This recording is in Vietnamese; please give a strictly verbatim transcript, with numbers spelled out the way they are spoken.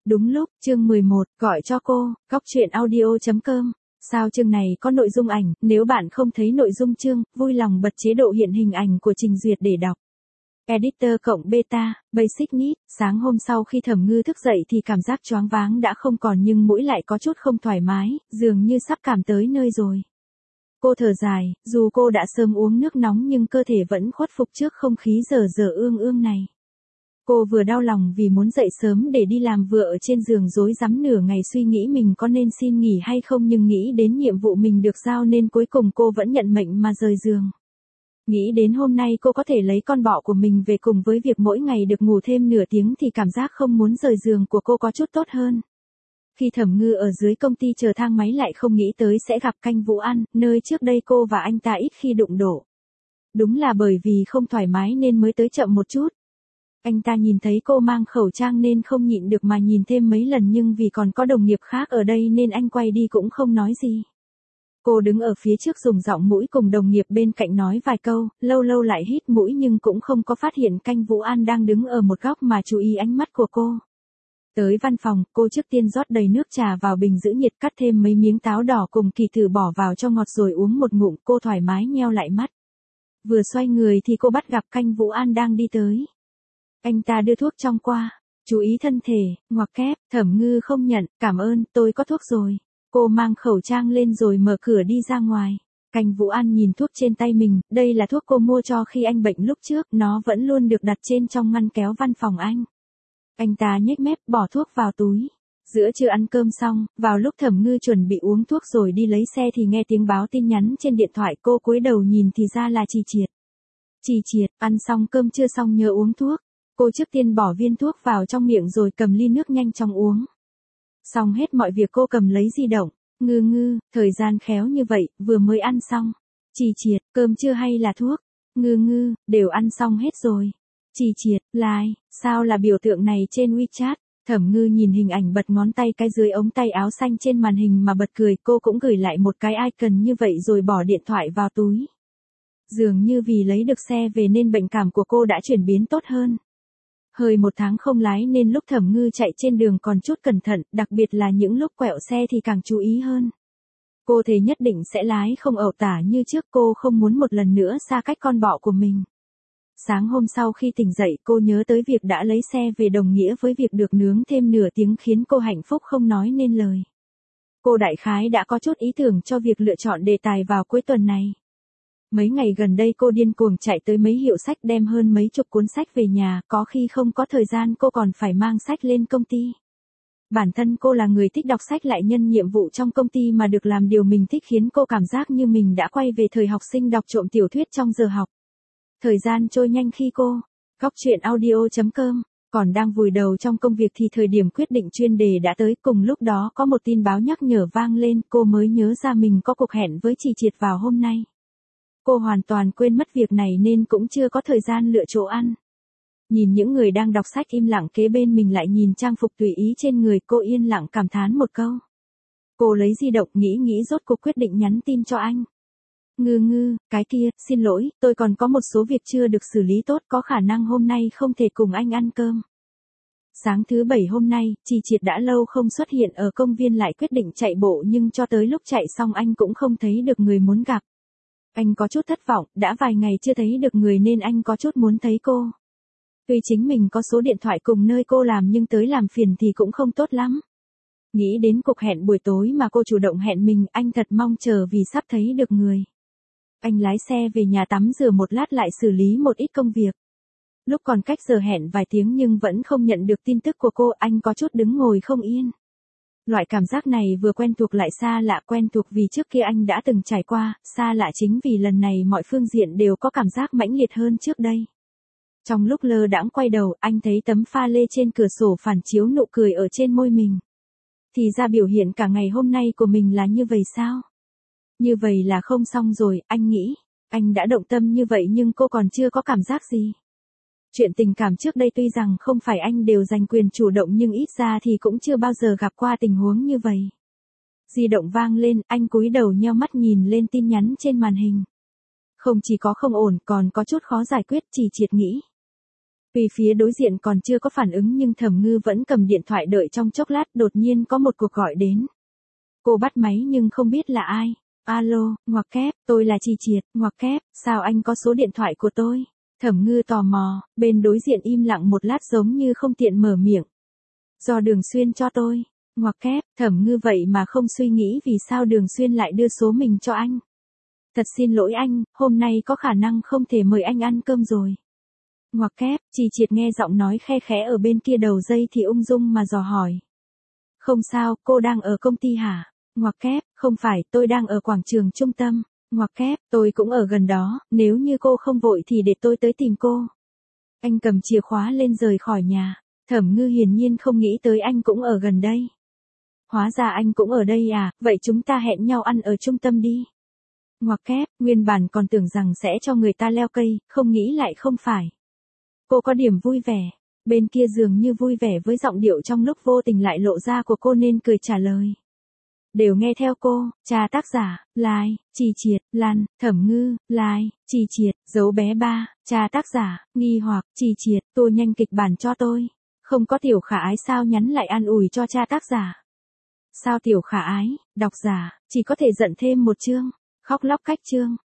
Đúng lúc, chương mười một, gọi cho cô, góc truyện audio chấm com. Sao chương này có nội dung ảnh, nếu bạn không thấy nội dung chương, vui lòng bật chế độ hiện hình ảnh của trình duyệt để đọc. Editor cộng beta, basic need, sáng hôm sau khi Thẩm Ngư thức dậy thì cảm giác choáng váng đã không còn nhưng mũi lại có chút không thoải mái, dường như sắp cảm tới nơi rồi. Cô thở dài, dù cô đã sớm uống nước nóng nhưng cơ thể vẫn khuất phục trước không khí dở dở ương ương này. Cô vừa đau lòng vì muốn dậy sớm để đi làm vừa ở trên giường rối rắm nửa ngày suy nghĩ mình có nên xin nghỉ hay không nhưng nghĩ đến nhiệm vụ mình được giao nên cuối cùng cô vẫn nhận mệnh mà rời giường. Nghĩ đến hôm nay cô có thể lấy con bọ của mình về cùng với việc mỗi ngày được ngủ thêm nửa tiếng thì cảm giác không muốn rời giường của cô có chút tốt hơn. Khi Thẩm Ngư ở dưới công ty chờ thang máy lại không nghĩ tới sẽ gặp Canh Vũ An, nơi trước đây cô và anh ta ít khi đụng độ. Đúng là bởi vì không thoải mái nên mới tới chậm một chút. Anh ta nhìn thấy cô mang khẩu trang nên không nhịn được mà nhìn thêm mấy lần nhưng vì còn có đồng nghiệp khác ở đây nên anh quay đi cũng không nói gì. Cô đứng ở phía trước dùng giọng mũi cùng đồng nghiệp bên cạnh nói vài câu, lâu lâu lại hít mũi nhưng cũng không có phát hiện Canh Vũ An đang đứng ở một góc mà chú ý ánh mắt của cô. Tới văn phòng, cô trước tiên rót đầy nước trà vào bình giữ nhiệt cắt thêm mấy miếng táo đỏ cùng kỳ thử bỏ vào cho ngọt rồi uống một ngụm, cô thoải mái nheo lại mắt. Vừa xoay người thì cô bắt gặp Canh Vũ An đang đi tới. Anh ta đưa thuốc trong qua, chú ý thân thể, ngoặc kép, Thẩm Ngư không nhận, cảm ơn, tôi có thuốc rồi. Cô mang khẩu trang lên rồi mở cửa đi ra ngoài. Canh Vũ An nhìn thuốc trên tay mình, đây là thuốc cô mua cho khi anh bệnh lúc trước, nó vẫn luôn được đặt trên trong ngăn kéo văn phòng anh. Anh ta nhếch mép, bỏ thuốc vào túi. Giữa trưa ăn cơm xong, vào lúc Thẩm Ngư chuẩn bị uống thuốc rồi đi lấy xe thì nghe tiếng báo tin nhắn trên điện thoại, cô cúi đầu nhìn thì ra là Trì Triệt. Trì Triệt, ăn xong cơm chưa xong nhớ uống thuốc. Cô trước tiên bỏ viên thuốc vào trong miệng rồi cầm ly nước nhanh chóng uống. Xong hết mọi việc cô cầm lấy di động. Ngư ngư, thời gian khéo như vậy, vừa mới ăn xong. Trì Triệt, cơm chưa hay là thuốc? Ngư ngư, đều ăn xong hết rồi. Trì Triệt, like, sao là biểu tượng này trên WeChat? Thẩm Ngư nhìn hình ảnh bật ngón tay cái dưới ống tay áo xanh trên màn hình mà bật cười, cô cũng gửi lại một cái icon như vậy rồi bỏ điện thoại vào túi. Dường như vì lấy được xe về nên bệnh cảm của cô đã chuyển biến tốt hơn. Hơi một tháng không lái nên lúc Thẩm Ngư chạy trên đường còn chút cẩn thận, đặc biệt là những lúc quẹo xe thì càng chú ý hơn. Cô thề nhất định sẽ lái không ẩu tả như trước, cô không muốn một lần nữa xa cách con bọ của mình. Sáng hôm sau khi tỉnh dậy cô nhớ tới việc đã lấy xe về đồng nghĩa với việc được nướng thêm nửa tiếng khiến cô hạnh phúc không nói nên lời. Cô đại khái đã có chút ý tưởng cho việc lựa chọn đề tài vào cuối tuần này. Mấy ngày gần đây cô điên cuồng chạy tới mấy hiệu sách đem hơn mấy chục cuốn sách về nhà, có khi không có thời gian cô còn phải mang sách lên công ty. Bản thân cô là người thích đọc sách lại nhân nhiệm vụ trong công ty mà được làm điều mình thích khiến cô cảm giác như mình đã quay về thời học sinh đọc trộm tiểu thuyết trong giờ học. Thời gian trôi nhanh khi cô, góc truyện audio chấm com, còn đang vùi đầu trong công việc thì thời điểm quyết định chuyên đề đã tới, cùng lúc đó có một tin báo nhắc nhở vang lên, cô mới nhớ ra mình có cuộc hẹn với Trì Triệt vào hôm nay. Cô hoàn toàn quên mất việc này nên cũng chưa có thời gian lựa chỗ ăn. Nhìn những người đang đọc sách im lặng kế bên mình lại nhìn trang phục tùy ý trên người, cô yên lặng cảm thán một câu. Cô lấy di động nghĩ nghĩ rốt cuộc quyết định nhắn tin cho anh. Ngư ngư, cái kia, xin lỗi, tôi còn có một số việc chưa được xử lý tốt, có khả năng hôm nay không thể cùng anh ăn cơm. Sáng thứ bảy hôm nay, Trì Triệt đã lâu không xuất hiện ở công viên lại quyết định chạy bộ nhưng cho tới lúc chạy xong anh cũng không thấy được người muốn gặp. Anh có chút thất vọng, đã vài ngày chưa thấy được người nên anh có chút muốn thấy cô. Tuy chính mình có số điện thoại cùng nơi cô làm nhưng tới làm phiền thì cũng không tốt lắm. Nghĩ đến cuộc hẹn buổi tối mà cô chủ động hẹn mình, anh thật mong chờ vì sắp thấy được người. Anh lái xe về nhà tắm rửa một lát lại xử lý một ít công việc. Lúc còn cách giờ hẹn vài tiếng nhưng vẫn không nhận được tin tức của cô, anh có chút đứng ngồi không yên. Loại cảm giác này vừa quen thuộc lại xa lạ, quen thuộc vì trước kia anh đã từng trải qua, xa lạ chính vì lần này mọi phương diện đều có cảm giác mãnh liệt hơn trước đây. Trong lúc lơ đãng quay đầu, anh thấy tấm pha lê trên cửa sổ phản chiếu nụ cười ở trên môi mình. Thì ra biểu hiện cả ngày hôm nay của mình là như vậy sao? Như vậy là không xong rồi, anh nghĩ. Anh đã động tâm như vậy nhưng cô còn chưa có cảm giác gì. Chuyện tình cảm trước đây tuy rằng không phải anh đều giành quyền chủ động nhưng ít ra thì cũng chưa bao giờ gặp qua tình huống như vậy. Di động vang lên, anh cúi đầu nheo mắt nhìn lên tin nhắn trên màn hình. Không chỉ có không ổn còn có chút khó giải quyết, Trì Triệt nghĩ. Tuy phía đối diện còn chưa có phản ứng nhưng Thẩm Ngư vẫn cầm điện thoại đợi trong chốc lát, đột nhiên có một cuộc gọi đến. Cô bắt máy nhưng không biết là ai. Alo, ngoặc kép, tôi là Chi Triệt, ngoặc kép, sao anh có số điện thoại của tôi? Thẩm Ngư tò mò, bên đối diện im lặng một lát giống như không tiện mở miệng. Do Đường Xuyên cho tôi. Ngoặc kép, Thẩm Ngư vậy mà không suy nghĩ vì sao Đường Xuyên lại đưa số mình cho anh. Thật xin lỗi anh, hôm nay có khả năng không thể mời anh ăn cơm rồi. Ngoặc kép, Chi Triệt nghe giọng nói khe khẽ ở bên kia đầu dây thì ung dung mà dò hỏi. Không sao, cô đang ở công ty hả? Ngoặc kép, không phải, tôi đang ở quảng trường trung tâm. Ngoặc kép, tôi cũng ở gần đó, nếu như cô không vội thì để tôi tới tìm cô. Anh cầm chìa khóa lên rời khỏi nhà. Thẩm Ngư hiển nhiên không nghĩ tới anh cũng ở gần đây. Hóa ra anh cũng ở đây à, vậy chúng ta hẹn nhau ăn ở trung tâm đi. Ngoặc kép, nguyên bản còn tưởng rằng sẽ cho người ta leo cây, không nghĩ lại không phải. Cô có điểm vui vẻ. Bên kia dường như vui vẻ với giọng điệu trong lúc vô tình lại lộ ra của cô nên cười trả lời. Đều nghe theo cô, cha tác giả, Lai, Chi Triệt, Lan, Thẩm Ngư, Lai, Chi Triệt, dấu bé ba, cha tác giả, nghi hoặc, Chi Triệt, tua nhanh kịch bản cho tôi. Không có Tiểu Khả Ái sao nhắn lại an ủi cho cha tác giả. Sao Tiểu Khả Ái, độc giả, chỉ có thể giận thêm một chương, khóc lóc cách chương.